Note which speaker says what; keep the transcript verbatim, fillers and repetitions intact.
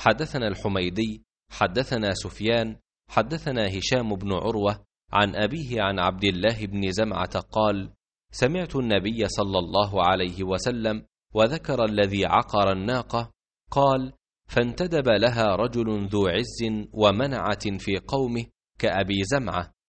Speaker 1: حدثنا الحميدي حدثنا سفيان حدثنا هشام بن عروة عن أبيه عن عبد الله بن زمعة قال: سمعت النبي صلى الله عليه وسلم وذكر الذي عقر الناقة، قال: فانتدب لها رجل ذو عز ومنعة في قومه كأبي زمعة،